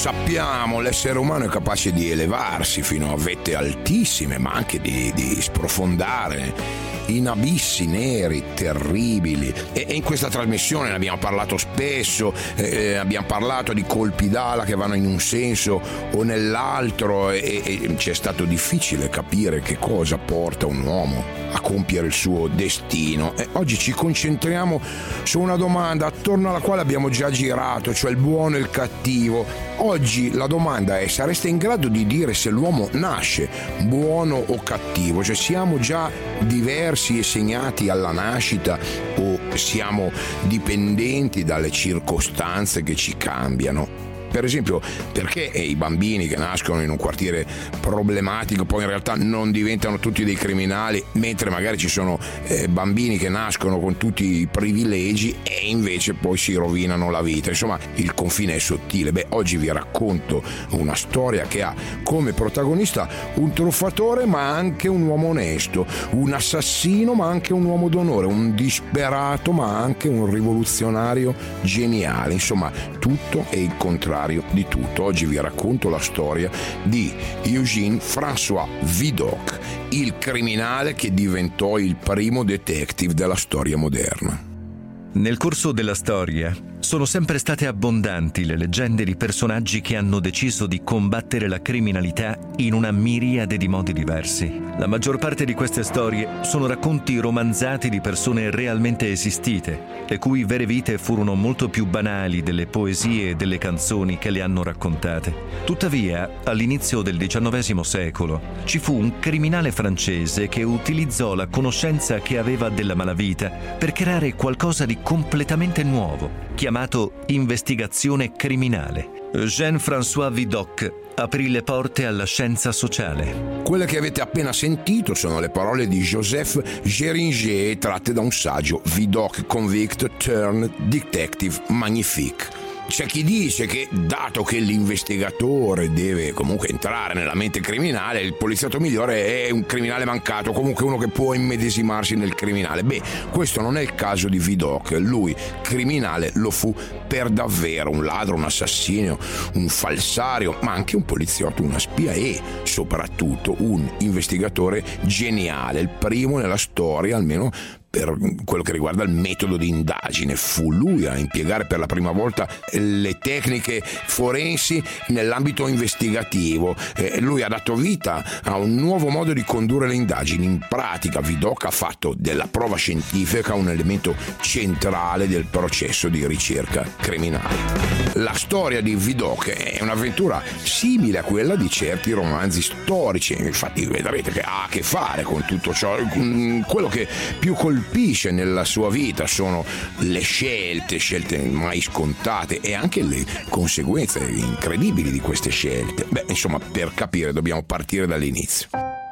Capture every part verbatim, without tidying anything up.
sappiamo, l'essere umano è capace di elevarsi fino a vette altissime, ma anche di, di sprofondare in abissi neri terribili, e, e in questa trasmissione ne abbiamo parlato spesso, eh, abbiamo parlato di colpi d'ala che vanno in un senso o nell'altro, e, e ci è stato difficile capire che cosa porta un uomo a compiere il suo destino. E oggi ci concentriamo su una domanda attorno alla quale abbiamo già girato, cioè il buono e il cattivo. Oggi la domanda è: sareste in grado di dire se l'uomo nasce buono o cattivo? Cioè siamo già diversi e segnati alla nascita o siamo dipendenti dalle circostanze che ci cambiano? Per esempio, perché i bambini che nascono in un quartiere problematico poi in realtà non diventano tutti dei criminali, mentre magari ci sono eh, bambini che nascono con tutti i privilegi e invece poi si rovinano la vita? Insomma, il confine è sottile. Beh, oggi vi racconto una storia che ha come protagonista un truffatore ma anche un uomo onesto, un assassino ma anche un uomo d'onore, un disperato ma anche un rivoluzionario geniale. Insomma, tutto è il contrario di tutto. Oggi vi racconto la storia di Eugène François Vidocq, il criminale che diventò il primo detective della storia moderna. Nel corso della storia sono sempre state abbondanti le leggende di personaggi che hanno deciso di combattere la criminalità in una miriade di modi diversi. La maggior parte di queste storie sono racconti romanzati di persone realmente esistite, le cui vere vite furono molto più banali delle poesie e delle canzoni che le hanno raccontate. Tuttavia, all'inizio del diciannovesimo secolo, ci fu un criminale francese che utilizzò la conoscenza che aveva della malavita per creare qualcosa di completamente nuovo, chiamato investigazione criminale. Eugène François Vidocq aprì le porte alla scienza sociale. Quelle che avete appena sentito sono le parole di Joseph Géringer tratte da un saggio, Vidocq Convict Turned Detective Magnifique. C'è chi dice che, dato che l'investigatore deve comunque entrare nella mente criminale, il poliziotto migliore è un criminale mancato, comunque uno che può immedesimarsi nel criminale. Beh, questo non è il caso di Vidocq. Lui criminale lo fu per davvero, un ladro, un assassino, un falsario, ma anche un poliziotto, una spia e soprattutto un investigatore geniale, il primo nella storia, almeno per quello che riguarda il metodo di indagine. Fu lui a impiegare per la prima volta le tecniche forensi nell'ambito investigativo. Eh, lui ha dato vita a un nuovo modo di condurre le indagini. In pratica, Vidocq ha fatto della prova scientifica un elemento centrale del processo di ricerca criminale. La storia di Vidocq è un'avventura simile a quella di certi romanzi storici, infatti vedrete che ha a che fare con tutto ciò. Quello che più colpisce nella sua vita sono le scelte, scelte mai scontate e anche le conseguenze incredibili di queste scelte. Beh, insomma, per capire dobbiamo partire dall'inizio.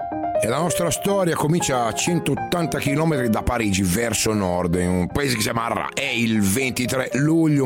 E la nostra storia comincia a centottanta chilometri da Parigi, verso nord, in un paese che si chiama Arras. È il ventitré luglio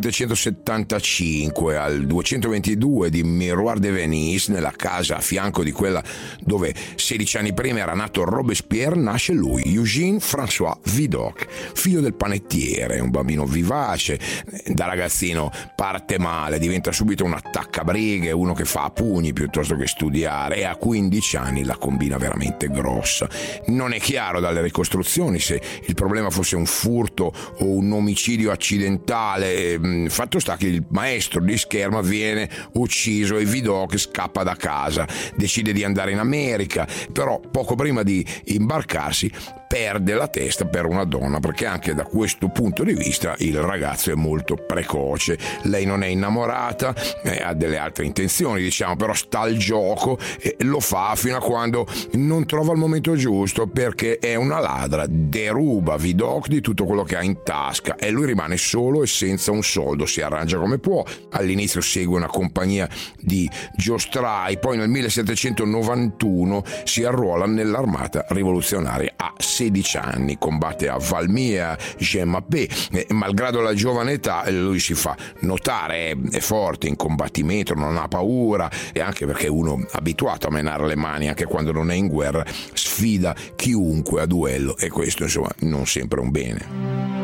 millesettecentosettantacinque, al duecentoventidue di Miroir de Venise, nella casa a fianco di quella dove sedici anni prima era nato Robespierre, nasce lui, Eugène François Vidocq, figlio del panettiere, un bambino vivace. Da ragazzino parte male, diventa subito un attaccabrighe, uno che fa a pugni piuttosto che studiare, e a quindici anni la combina veramente grossa. Non è chiaro dalle ricostruzioni se il problema fosse un furto o un omicidio accidentale. Fatto sta che il maestro di scherma viene ucciso e Vidocq scappa da casa, decide di andare in America, però poco prima di imbarcarsi perde la testa per una donna, perché anche da questo punto di vista il ragazzo è molto precoce. Lei non è innamorata, eh, ha delle altre intenzioni, diciamo, però sta al gioco e lo fa fino a quando non trova il momento giusto, perché è una ladra, deruba Vidocq di tutto quello che ha in tasca e lui rimane solo e senza un soldo. Si arrangia come può, all'inizio segue una compagnia di giostrai, poi nel millesettecentonovantuno si arruola nell'armata rivoluzionaria. A sedici anni combatte a Valmy e a Jemmapes, e malgrado la giovane età lui si fa notare, è, è forte in combattimento, non ha paura, e anche perché uno abituato a menare le mani anche quando non è in guerra, sfida chiunque a duello, e questo insomma non sempre è un bene.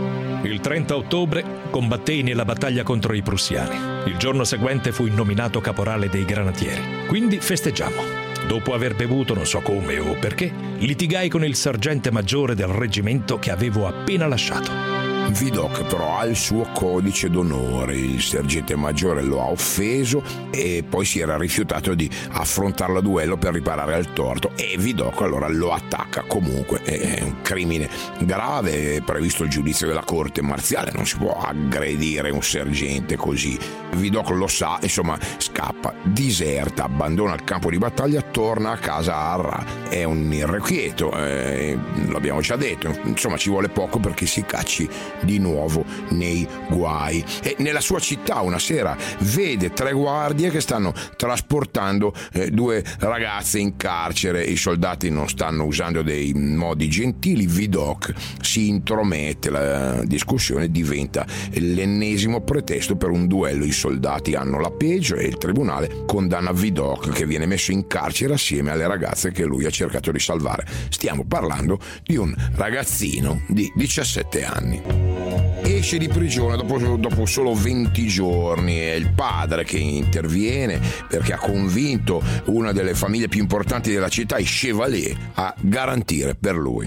Il trenta ottobre combattei nella battaglia contro i prussiani. Il giorno seguente fui nominato caporale dei granatieri. Quindi festeggiamo. Dopo aver bevuto, non so come o perché, litigai con il sergente maggiore del reggimento che avevo appena lasciato. Vidocq però ha il suo codice d'onore, il sergente maggiore lo ha offeso e poi si era rifiutato di affrontarlo a duello per riparare al torto e Vidocq allora lo attacca. Comunque è un crimine grave, è previsto il giudizio della corte marziale, non si può aggredire un sergente così. Vidocq lo sa, insomma scappa, diserta, abbandona il campo di battaglia, torna a casa a Arras. È un irrequieto, eh, l'abbiamo già detto, insomma ci vuole poco perché si cacci di nuovo nei guai. E nella sua città una sera vede tre guardie che stanno trasportando eh, due ragazze in carcere. I soldati non stanno usando dei modi gentili, Vidocq si intromette, la discussione diventa l'ennesimo pretesto per un duello. I soldati hanno la peggio e il tribunale condanna Vidocq, che viene messo in carcere assieme alle ragazze che lui ha cercato di salvare. Stiamo parlando di un ragazzino di diciassette anni. Esce di prigione dopo, dopo solo venti giorni. È il padre che interviene perché ha convinto una delle famiglie più importanti della città, i Chevalier, a garantire per lui.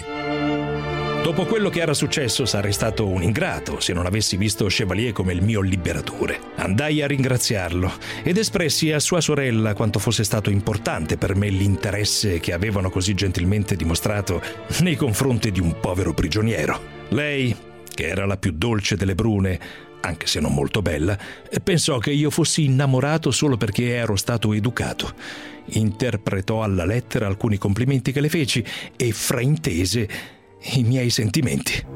Dopo quello che era successo sarei stato un ingrato se non avessi visto Chevalier come il mio liberatore. Andai a ringraziarlo ed espressi a sua sorella quanto fosse stato importante per me l'interesse che avevano così gentilmente dimostrato nei confronti di un povero prigioniero. Lei, che era la più dolce delle brune, anche se non molto bella, pensò che io fossi innamorato solo perché ero stato educato. Interpretò alla lettera alcuni complimenti che le feci e fraintese i miei sentimenti.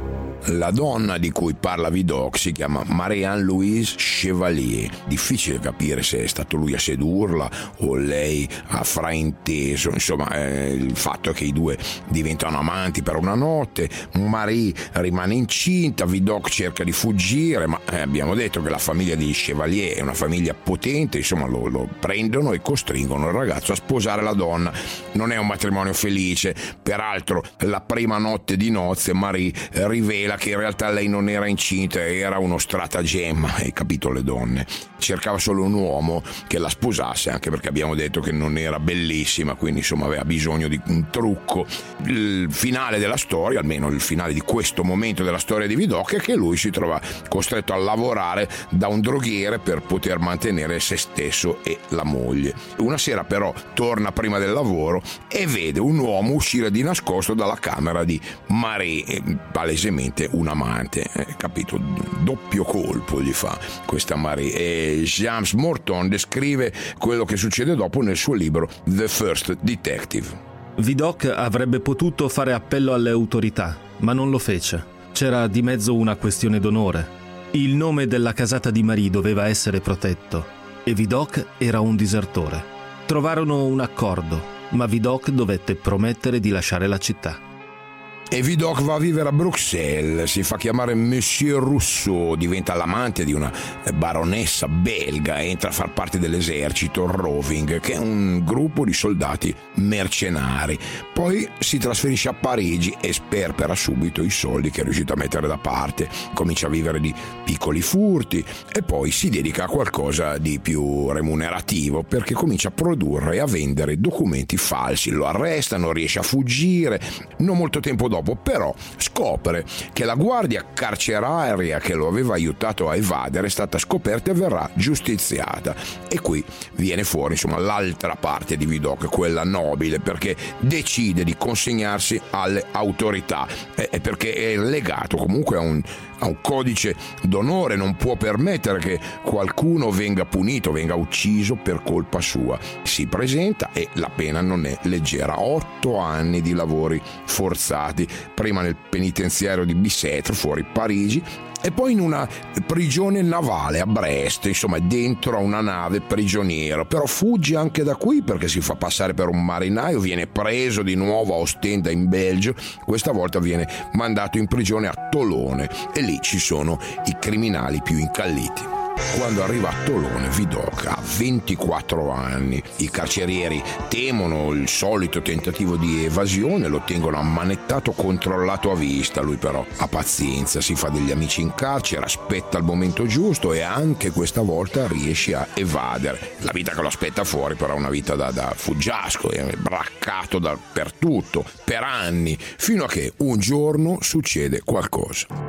La donna di cui parla Vidocq si chiama Marie-Anne-Louise Chevalier. Difficile capire se è stato lui a sedurla o lei ha frainteso. Insomma, eh, il fatto è che i due diventano amanti per una notte. Marie rimane incinta, Vidocq cerca di fuggire, ma eh, abbiamo detto che la famiglia di Chevalier è una famiglia potente. Insomma, lo, lo prendono e costringono il ragazzo a sposare la donna. Non è un matrimonio felice. Peraltro, la prima notte di nozze Marie eh, rivela che in realtà lei non era incinta, era uno stratagemma. Hai capito, le donne? Cercava solo un uomo che la sposasse, anche perché abbiamo detto che non era bellissima, quindi insomma aveva bisogno di un trucco. Il finale della storia, almeno il finale di questo momento della storia di Vidocq, è che lui si trova costretto a lavorare da un droghiere per poter mantenere se stesso e la moglie. Una sera però torna prima del lavoro e vede un uomo uscire di nascosto dalla camera di Marie, palesemente un amante, eh, capito? Doppio colpo gli fa questa Marie. E James Morton descrive quello che succede dopo nel suo libro The First Detective. Vidocq avrebbe potuto fare appello alle autorità, ma non lo fece. C'era di mezzo una questione d'onore. Il nome della casata di Marie doveva essere protetto e Vidocq era un disertore. Trovarono un accordo, ma Vidocq dovette promettere di lasciare la città. E Vidocq va a vivere a Bruxelles, si fa chiamare Monsieur Rousseau, diventa l'amante di una baronessa belga, entra a far parte dell'esercito Roving, che è un gruppo di soldati mercenari. Poi si trasferisce a Parigi e sperpera subito i soldi che è riuscito a mettere da parte, comincia a vivere di piccoli furti e poi si dedica a qualcosa di più remunerativo perché comincia a produrre e a vendere documenti falsi. Lo arrestano, riesce a fuggire, non molto tempo dopo però scopre che la guardia carceraria che lo aveva aiutato a evadere è stata scoperta e verrà giustiziata. E qui viene fuori insomma l'altra parte di Vidocq, quella nobile, perché decide di consegnarsi alle autorità e perché è legato comunque a un, a un codice d'onore, non può permettere che qualcuno venga punito, venga ucciso per colpa sua. Si presenta e la pena non è leggera, otto anni di lavori forzati, prima nel penitenziario di Bicêtre fuori Parigi e poi in una prigione navale a Brest, insomma dentro a una nave prigioniero. Però fugge anche da qui perché si fa passare per un marinaio, viene preso di nuovo a Ostenda in Belgio, questa volta viene mandato in prigione a Tolone e lì ci sono i criminali più incalliti. Quando arriva a Tolone, Vidocq ha ventiquattro anni. I carcerieri temono il solito tentativo di evasione, lo tengono ammanettato, controllato a vista. Lui però ha pazienza, si fa degli amici in carcere, aspetta il momento giusto e anche questa volta riesce a evadere. La vita che lo aspetta fuori però è una vita da, da fuggiasco, è braccato dappertutto per anni, fino a che un giorno succede qualcosa.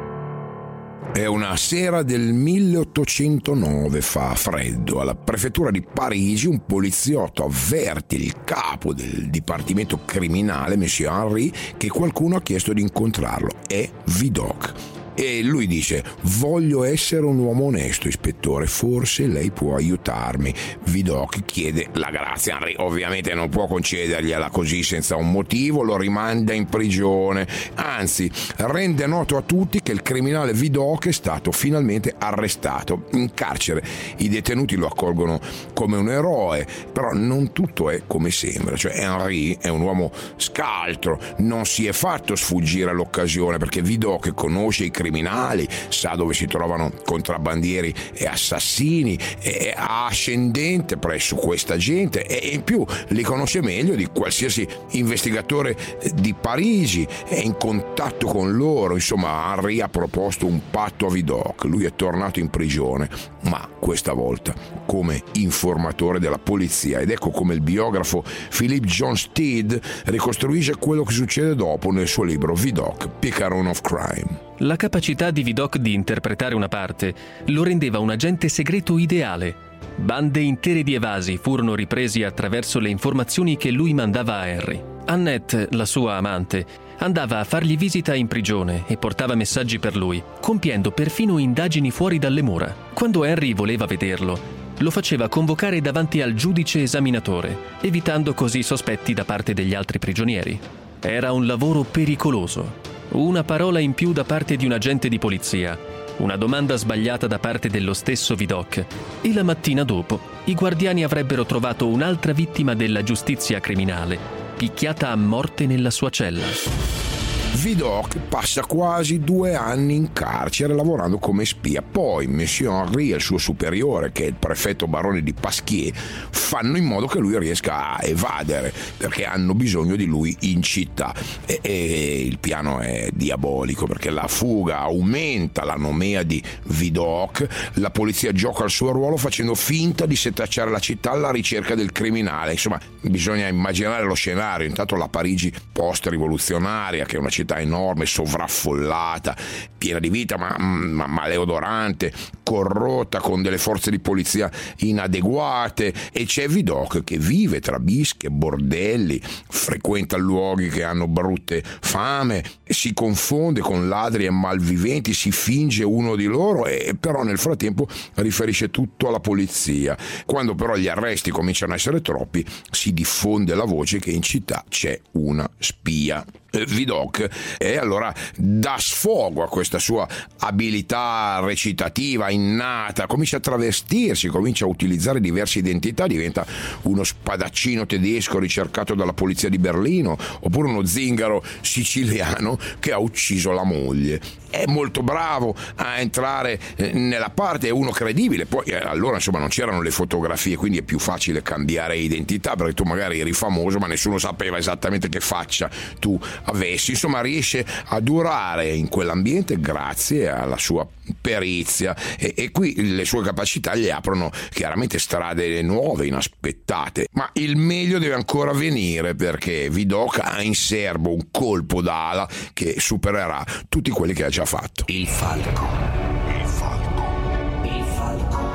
È una sera del milleottocentonove, fa freddo. Alla prefettura di Parigi un poliziotto avverte il capo del dipartimento criminale, Monsieur Henry, che qualcuno ha chiesto di incontrarlo. È Vidocq. E lui dice: voglio essere un uomo onesto, ispettore, forse lei può aiutarmi. Vidocq chiede la grazia. Henry ovviamente non può concedergliela così senza un motivo, lo rimanda in prigione, anzi rende noto a tutti che il criminale Vidocq è stato finalmente arrestato. In carcere i detenuti lo accolgono come un eroe, però non tutto è come sembra. Cioè Henry è un uomo scaltro, non si è fatto sfuggire l'occasione, perché Vidocq conosce i criminali, sa dove si trovano contrabbandieri e assassini, è ascendente presso questa gente e in più li conosce meglio di qualsiasi investigatore di Parigi, è in contatto con loro. Insomma, Henry ha proposto un patto a Vidocq. Lui è tornato in prigione, ma questa volta come informatore della polizia, ed ecco come il biografo Philippe John Steed ricostruisce quello che succede dopo nel suo libro Vidocq, Picaron of Crime. La capacità di Vidocq di interpretare una parte lo rendeva un agente segreto ideale. Bande intere di evasi furono ripresi attraverso le informazioni che lui mandava a Henry. Annette, la sua amante, andava a fargli visita in prigione e portava messaggi per lui, compiendo perfino indagini fuori dalle mura. Quando Henry voleva vederlo, lo faceva convocare davanti al giudice esaminatore, evitando così sospetti da parte degli altri prigionieri. Era un lavoro pericoloso. Una parola in più da parte di un agente di polizia, una domanda sbagliata da parte dello stesso Vidocq, e la mattina dopo i guardiani avrebbero trovato un'altra vittima della giustizia criminale, picchiata a morte nella sua cella. Vidocq passa quasi due anni in carcere lavorando come spia. Poi Monsieur Henry e il suo superiore, che è il prefetto barone di Pasquier, fanno in modo che lui riesca a evadere, perché hanno bisogno di lui in città. E, e il piano è diabolico, perché la fuga aumenta la nomea di Vidocq. La polizia gioca il suo ruolo facendo finta di setacciare la città alla ricerca del criminale. Insomma, bisogna immaginare lo scenario. Intanto la Parigi post-rivoluzionaria, che è una città enorme, sovraffollata, piena di vita, ma, ma maleodorante, corrotta, con delle forze di polizia inadeguate, e c'è Vidocq che vive tra bische e bordelli, frequenta luoghi che hanno brutte fame, si confonde con ladri e malviventi, si finge uno di loro e però nel frattempo riferisce tutto alla polizia. Quando però gli arresti cominciano a essere troppi, si diffonde la voce che in città c'è una spia. Vidocq e allora dà sfogo a questa sua abilità recitativa innata, comincia a travestirsi, comincia a utilizzare diverse identità, diventa uno spadaccino tedesco ricercato dalla polizia di Berlino, oppure uno zingaro siciliano che ha ucciso la moglie. È molto bravo a entrare nella parte, è uno credibile. Poi eh, allora insomma non c'erano le fotografie, quindi è più facile cambiare identità, perché tu magari eri famoso ma nessuno sapeva esattamente che faccia tu avessi. Insomma, riesce a durare in quell'ambiente grazie alla sua perizia e, e qui le sue capacità gli aprono chiaramente strade nuove, inaspettate. Ma il meglio deve ancora venire, perché Vidocq ha in serbo un colpo d'ala che supererà tutti quelli che ha già fatto. Il falco, il falco, il falco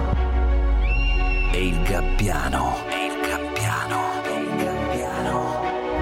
e il gabbiano, e il gabbiano, e il gabbiano.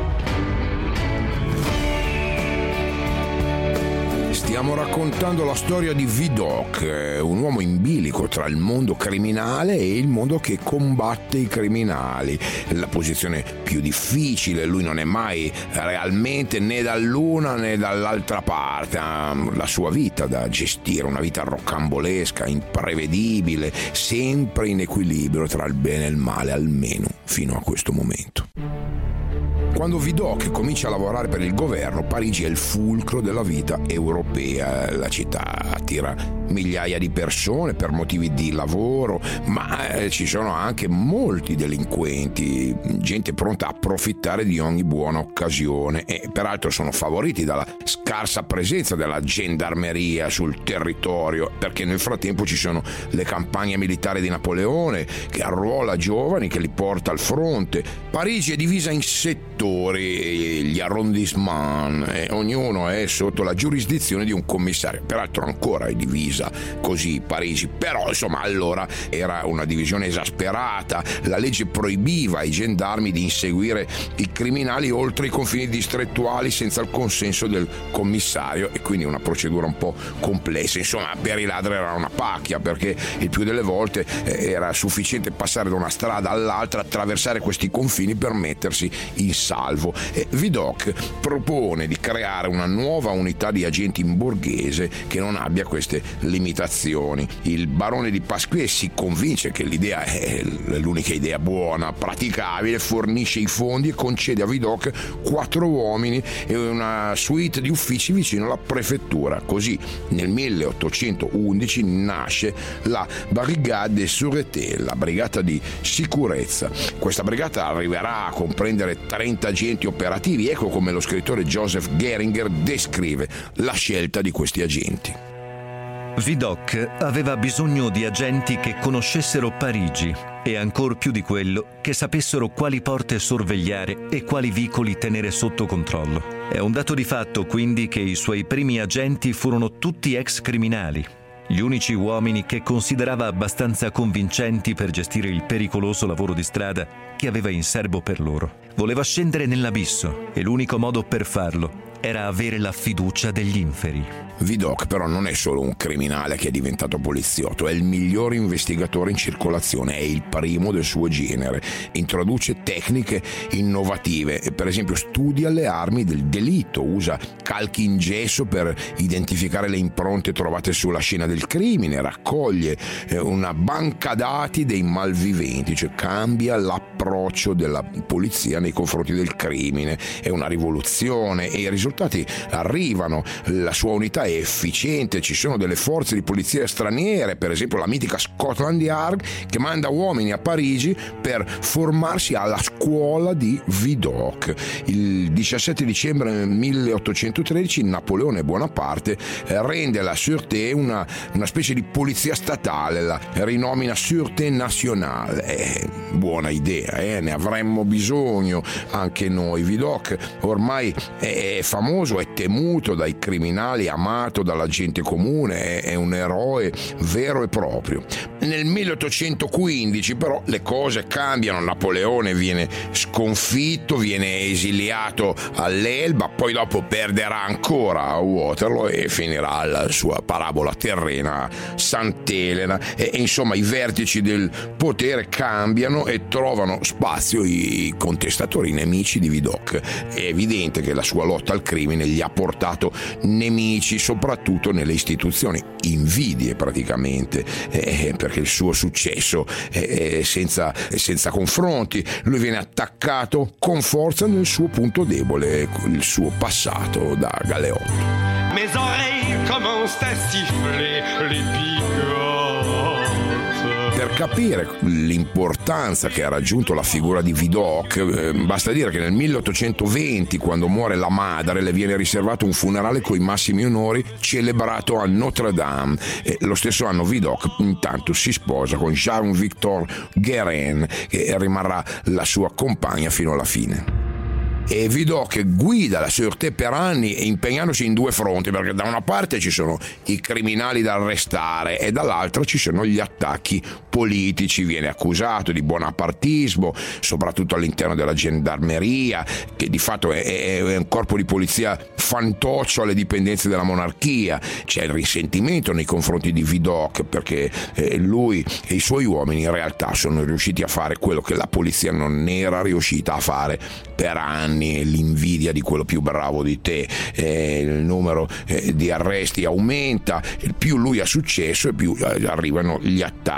Stiamo raccontando la storia di Vidocq, un uomo in bilico tra il mondo criminale e il mondo che combatte i criminali. La posizione più difficile, lui non è mai realmente né dall'una né dall'altra parte, ha la sua vita da gestire, una vita rocambolesca, imprevedibile, sempre in equilibrio tra il bene e il male, almeno fino a questo momento. Quando Vidocq comincia a lavorare per il governo, Parigi è il fulcro della vita europea. La città attira migliaia di persone per motivi di lavoro, ma eh, ci sono anche molti delinquenti, gente pronta a approfittare di ogni buona occasione, e peraltro sono favoriti dalla scarsa presenza della gendarmeria sul territorio, perché nel frattempo ci sono le campagne militari di Napoleone che arruola giovani, che li porta al fronte. Parigi è divisa in settori, gli arrondissement, e ognuno è sotto la giurisdizione di un commissario. Peraltro ancora è divisa così Parigi, però insomma allora era una divisione esasperata. La legge proibiva ai gendarmi di inseguire i criminali oltre i confini distrettuali senza il consenso del commissario, e quindi una procedura un po' complessa. Insomma, per i ladri era una pacchia, perché il più delle volte era sufficiente passare da una strada all'altra, attraversare questi confini per mettersi in salvo. E Vidocq propone di creare una nuova unità di agenti in borghese che non abbia queste limitazioni. Il barone di Pasquier si convince che l'idea è l'unica idea buona, praticabile, fornisce i fondi e concede a Vidocq quattro uomini e una suite di uffici vicino alla prefettura. Così nel milleottocentoundici nasce la Brigade de Sûreté, la brigata di sicurezza. Questa brigata arriverà a comprendere trenta agenti operativi. Ecco come lo scrittore Joseph Geringer descrive la scelta di questi agenti. Vidocq aveva bisogno di agenti che conoscessero Parigi e ancor più di quello che sapessero quali porte sorvegliare e quali vicoli tenere sotto controllo. È un dato di fatto quindi che i suoi primi agenti furono tutti ex criminali, gli unici uomini che considerava abbastanza convincenti per gestire il pericoloso lavoro di strada che aveva in serbo per loro. Voleva scendere nell'abisso e l'unico modo per farlo era avere la fiducia degli inferi. Vidocq però non è solo un criminale che è diventato poliziotto, è il miglior investigatore in circolazione, è il primo del suo genere. Introduce tecniche innovative, per esempio studia le armi del delitto, usa calchi in gesso per identificare le impronte trovate sulla scena del crimine, raccoglie una banca dati dei malviventi, cioè cambia l'approccio della polizia nei confronti del crimine. È una rivoluzione e i risultati arrivano. La sua unità è efficiente, ci sono delle forze di polizia straniere, per esempio la mitica Scotland Yard, che manda uomini a Parigi per formarsi alla scuola di Vidocq. Il diciassette dicembre milleottocentotredici Napoleone Bonaparte rende la Sûreté una, una specie di polizia statale, la rinomina Sûreté Nationale. Eh, buona idea, eh? Ne avremmo bisogno anche noi. Vidocq ormai è famoso, è temuto dai criminali, amato dalla gente comune, è un eroe vero e proprio. Nel milleottocentoquindici però le cose cambiano. Napoleone viene sconfitto, viene esiliato all'Elba, poi dopo perderà ancora a Waterloo e finirà la sua parabola terrena a Sant'Elena. E, insomma, i vertici del potere cambiano e trovano spazio i contestatori, i nemici di Vidocq. È evidente che la sua lotta al crimine gli ha portato nemici, soprattutto nelle istituzioni, invidie praticamente, eh, perché il suo successo è senza, senza confronti. Lui viene attaccato con forza nel suo punto debole, il suo passato da galeotto. Mes oreilles commencent à siffler les picots. Per capire l'importanza che ha raggiunto la figura di Vidocq, eh, basta dire che nel milleottocentoventi, quando muore la madre, le viene riservato un funerale coi massimi onori celebrato a Notre Dame. E lo stesso anno Vidocq intanto si sposa con Jean-Victor Guérin, che rimarrà la sua compagna fino alla fine. E Vidocq guida la Sûreté per anni, impegnandosi in due fronti, perché da una parte ci sono i criminali da arrestare e dall'altra ci sono gli attacchi politici. Viene accusato di bonapartismo, soprattutto all'interno della gendarmeria, che di fatto è, è un corpo di polizia fantoccio alle dipendenze della monarchia. C'è il risentimento nei confronti di Vidocq, perché eh, lui e i suoi uomini in realtà sono riusciti a fare quello che la polizia non era riuscita a fare per anni. L'invidia di quello più bravo di te, eh, il numero eh, di arresti aumenta, più lui ha successo e più eh, arrivano gli attacchi.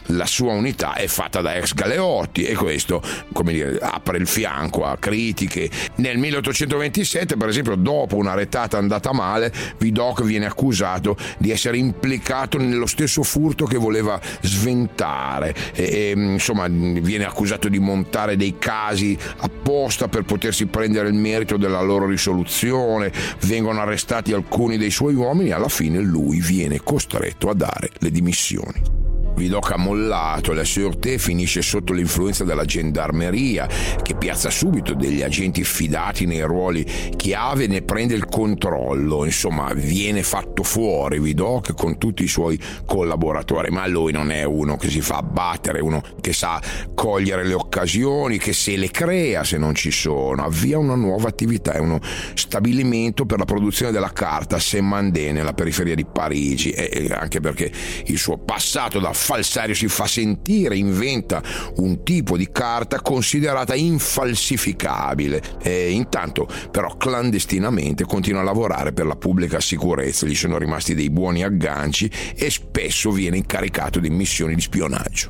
la sua unità è fatta da ex galeotti, e questo, come dire, apre il fianco a critiche. Nel milleottocentoventisette, per esempio, dopo una retata andata male, Vidocq viene accusato di essere implicato nello stesso furto che voleva sventare, e, e insomma viene accusato di montare dei casi apposta per potersi prendere il merito della loro risoluzione. Vengono arrestati alcuni dei suoi uomini e alla fine lui viene costretto a dare le dimissioni. Vidocq ha mollato, la Sûreté finisce sotto l'influenza della gendarmeria, che piazza subito degli agenti fidati nei ruoli chiave e ne prende il controllo. Insomma, viene fatto fuori Vidocq con tutti i suoi collaboratori, ma lui non è uno che si fa abbattere, uno che sa cogliere le occasioni, che se le crea se non ci sono. Avvia una nuova attività, è uno stabilimento per la produzione della carta a Saint-Mandé, nella periferia di Parigi, e anche perché il suo passato da falsario si fa sentire, inventa un tipo di carta considerata infalsificabile, e intanto però clandestinamente continua a lavorare per la pubblica sicurezza. Gli sono rimasti dei buoni agganci e spesso viene incaricato di missioni di spionaggio.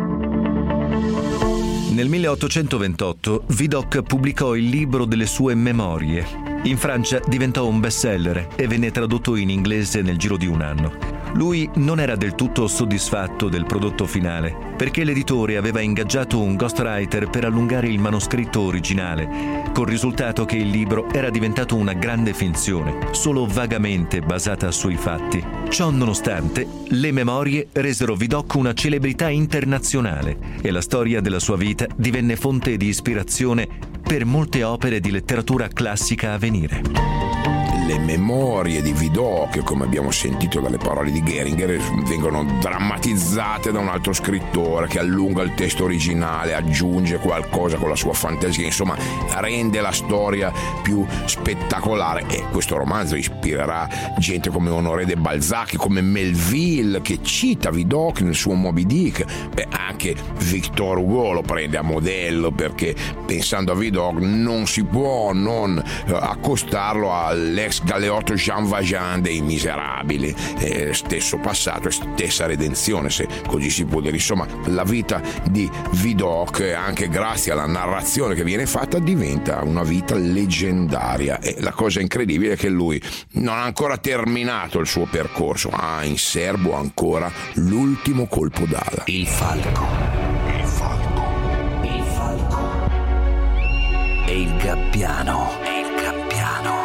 Nel milleottocentoventotto Vidocq pubblicò il libro delle sue memorie. In Francia diventò un bestseller e venne tradotto in inglese nel giro di un anno. Lui non era del tutto soddisfatto del prodotto finale, perché l'editore aveva ingaggiato un ghostwriter per allungare il manoscritto originale, col risultato che il libro era diventato una grande finzione, solo vagamente basata sui fatti. Ciò nonostante, le memorie resero Vidocq una celebrità internazionale e la storia della sua vita divenne fonte di ispirazione per molte opere di letteratura classica a venire. Le memorie di Vidocq, come abbiamo sentito dalle parole di Gehringer, vengono drammatizzate da un altro scrittore che allunga il testo originale, aggiunge qualcosa con la sua fantasia, insomma rende la storia più spettacolare, e questo romanzo ispirerà gente come Honoré de Balzac, come Melville, che cita Vidocq nel suo Moby Dick. Beh, anche Victor Hugo lo prende a modello, perché pensando a Vidocq non si può non accostarlo all'ex galeotto Jean Valjean dei Miserabili, eh, stesso passato e stessa redenzione, se così si può dire. Insomma, la vita di Vidocq, anche grazie alla narrazione che viene fatta, diventa una vita leggendaria, e la cosa incredibile è che lui non ha ancora terminato il suo percorso, ha in serbo ancora l'ultimo colpo d'ala. Il falco, il falco, il falco e il gabbiano, e il gabbiano.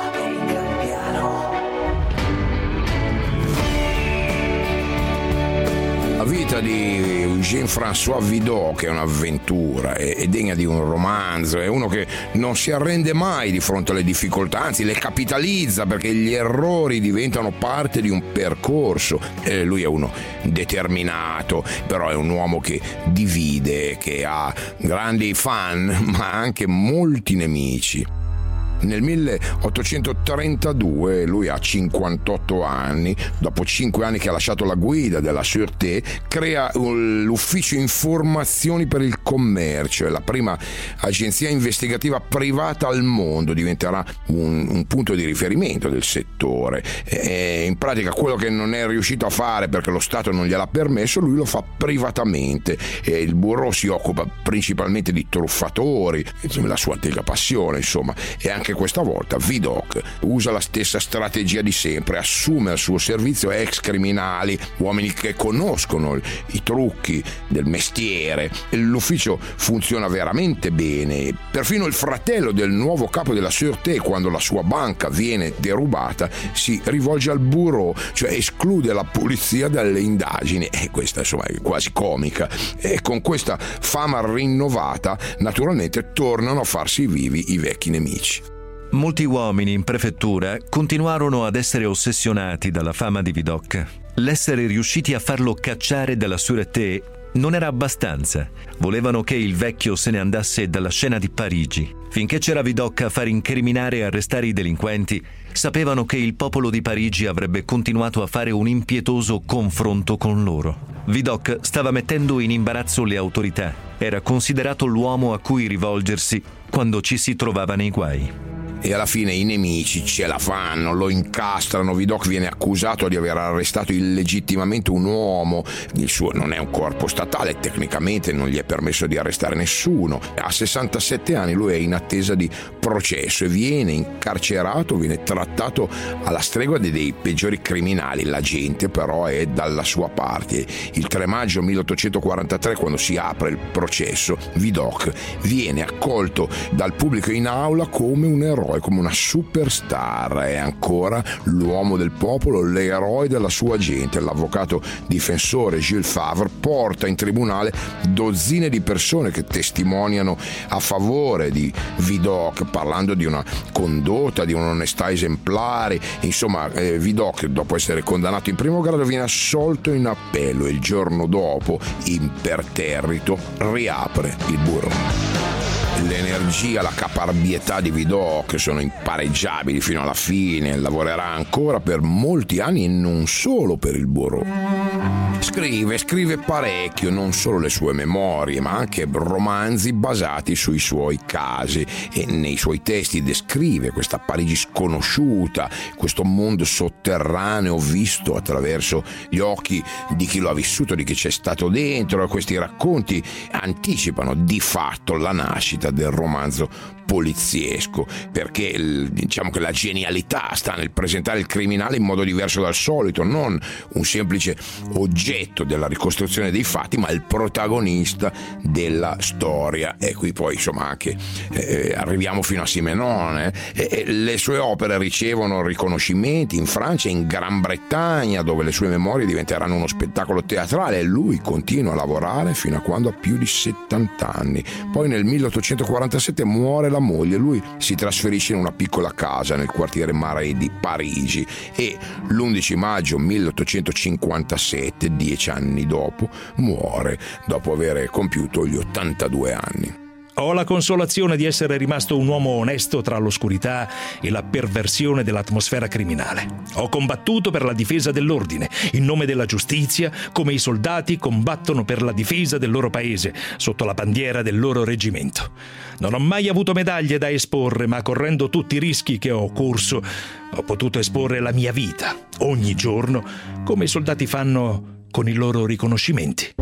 La vita di Jean-François Vidocq è un'avventura, è degna di un romanzo, è uno che non si arrende mai di fronte alle difficoltà, anzi le capitalizza, perché gli errori diventano parte di un percorso. E lui è uno determinato, però è un uomo che divide, che ha grandi fan ma anche molti nemici. Nel milleottocentotrentadue lui ha cinquantotto anni, dopo cinque anni che ha lasciato la guida della Sûreté, crea l'ufficio informazioni per il commercio, è la prima agenzia investigativa privata al mondo, diventerà un, un punto di riferimento del settore. E in pratica quello che non è riuscito a fare perché lo Stato non gliel'ha permesso, lui lo fa privatamente, e il bureau si occupa principalmente di truffatori, la sua antica passione, insomma. E anche questa volta Vidocq usa la stessa strategia di sempre, assume al suo servizio ex criminali, uomini che conoscono i trucchi del mestiere. L'ufficio funziona veramente bene, perfino il fratello del nuovo capo della Sûreté, quando la sua banca viene derubata, si rivolge al bureau, cioè esclude la polizia dalle indagini, e questa insomma è quasi comica. E con questa fama rinnovata naturalmente tornano a farsi vivi i vecchi nemici. Molti uomini in prefettura continuarono ad essere ossessionati dalla fama di Vidocq. L'essere riusciti a farlo cacciare dalla Sûreté non era abbastanza. Volevano che il vecchio se ne andasse dalla scena di Parigi. Finché c'era Vidocq a far incriminare e arrestare i delinquenti, sapevano che il popolo di Parigi avrebbe continuato a fare un impietoso confronto con loro. Vidocq stava mettendo in imbarazzo le autorità. Era considerato l'uomo a cui rivolgersi quando ci si trovava nei guai. e alla fine i nemici ce la fanno, lo incastrano. Vidocq viene accusato di aver arrestato illegittimamente un uomo, il suo non è un corpo statale, tecnicamente non gli è permesso di arrestare nessuno. A sessantasette anni lui è in attesa di processo e viene incarcerato, viene trattato alla stregua dei, dei peggiori criminali. La gente però è dalla sua parte. Il tre maggio milleottocentoquarantatré, quando si apre il processo, Vidocq viene accolto dal pubblico in aula come un eroe, come una superstar. È ancora l'uomo del popolo, l'eroe della sua gente. L'avvocato difensore Jules Favre porta in tribunale dozzine di persone che testimoniano a favore di Vidocq, parlando di una condotta, di un'onestà esemplare. Insomma, eh, Vidocq, dopo essere condannato in primo grado, viene assolto in appello e il giorno dopo, imperterrito, riapre il burro. L'energia, la caparbietà di Vidocq sono impareggiabili fino alla fine. Lavorerà ancora per molti anni e non solo per il Bureau. Scrive, scrive parecchio, non solo le sue memorie, ma anche romanzi basati sui suoi casi, e nei suoi testi descrive questa Parigi sconosciuta, questo mondo sotterraneo visto attraverso gli occhi di chi lo ha vissuto, di chi c'è stato dentro. Questi racconti anticipano di fatto la nascita del romanzo poliziesco, perché diciamo che la genialità sta nel presentare il criminale in modo diverso dal solito, non un semplice oggetto della ricostruzione dei fatti, ma il protagonista della storia. E qui poi insomma anche eh, arriviamo fino a Simenone. Eh, le sue opere ricevono riconoscimenti in Francia e in Gran Bretagna, dove le sue memorie diventeranno uno spettacolo teatrale, e lui continua a lavorare fino a quando ha più di settanta anni. Poi nel milleottocentoquarantasette muore la moglie, lui si trasferisce in una piccola casa nel quartiere Marais di Parigi e l'undici maggio milleottocentocinquantasette, dieci anni dopo, muore dopo aver compiuto gli ottantadue anni. Ho la consolazione di essere rimasto un uomo onesto tra l'oscurità e la perversione dell'atmosfera criminale. Ho combattuto per la difesa dell'ordine, in nome della giustizia, come i soldati combattono per la difesa del loro paese, sotto la bandiera del loro reggimento. Non ho mai avuto medaglie da esporre, ma correndo tutti i rischi che ho corso, ho potuto esporre la mia vita, ogni giorno, come i soldati fanno con i loro riconoscimenti.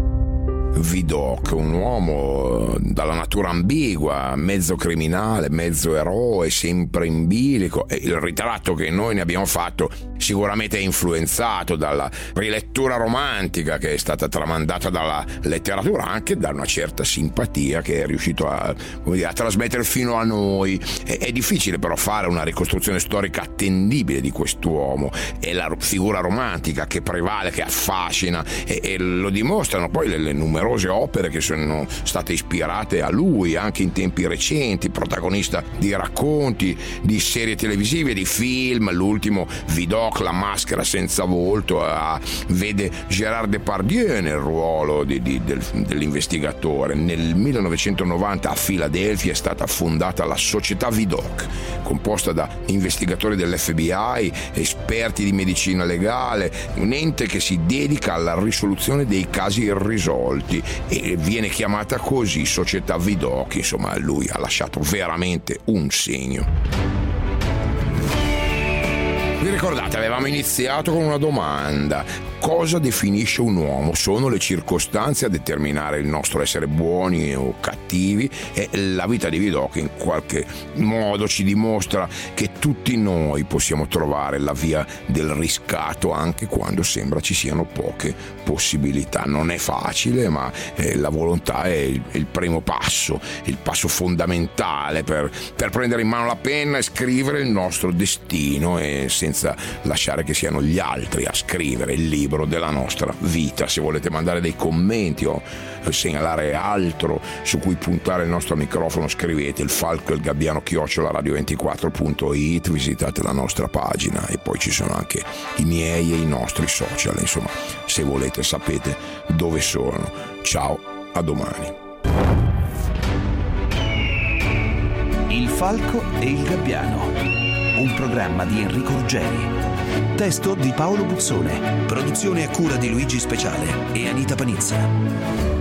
Vidocq, un uomo dalla natura ambigua, mezzo criminale, mezzo eroe, sempre in bilico, e il ritratto che noi ne abbiamo fatto sicuramente è influenzato dalla rilettura romantica che è stata tramandata dalla letteratura, anche da una certa simpatia che è riuscito a, come dire, a trasmettere fino a noi. È, è difficile però fare una ricostruzione storica attendibile di quest'uomo, è la figura romantica che prevale, che affascina, e, e lo dimostrano poi le, le numerose opere che sono state ispirate a lui anche in tempi recenti, protagonista di racconti, di serie televisive, di film. L'ultimo, Vidocq, la maschera senza volto, a, vede Gérard Depardieu nel ruolo di, di, del, dell'investigatore. Nel millenovecentonovanta a Filadelfia è stata fondata la Società Vidocq, composta da investigatori dell'F B I, esperti di medicina legale, un ente che si dedica alla risoluzione dei casi irrisolti, e viene chiamata così Società Vidocq. Insomma, lui ha lasciato veramente un segno. Vi ricordate, avevamo iniziato con una domanda: cosa definisce un uomo? Sono le circostanze a determinare il nostro essere buoni o cattivi? E la vita di Vidocq in qualche modo ci dimostra che tutti noi possiamo trovare la via del riscatto anche quando sembra ci siano poche possibilità. Non è facile, ma eh, la volontà è il, il primo passo, il passo fondamentale per, per prendere in mano la penna e scrivere il nostro destino, e senza lasciare che siano gli altri a scrivere il libro della nostra vita. Se volete mandare dei commenti o segnalare altro su cui puntare il nostro microfono, scrivete il falco e il gabbiano chiocciola radio ventiquattro punto it, visitate la nostra pagina e poi ci sono anche i miei e i nostri social. Insomma, se volete sapete dove sono. Ciao, a domani. Il falco e il gabbiano, un programma di Enrico Ruggeri. Testo di Paolo Buzzone. Produzione a cura di Luigi Speciale e Anita Panizza.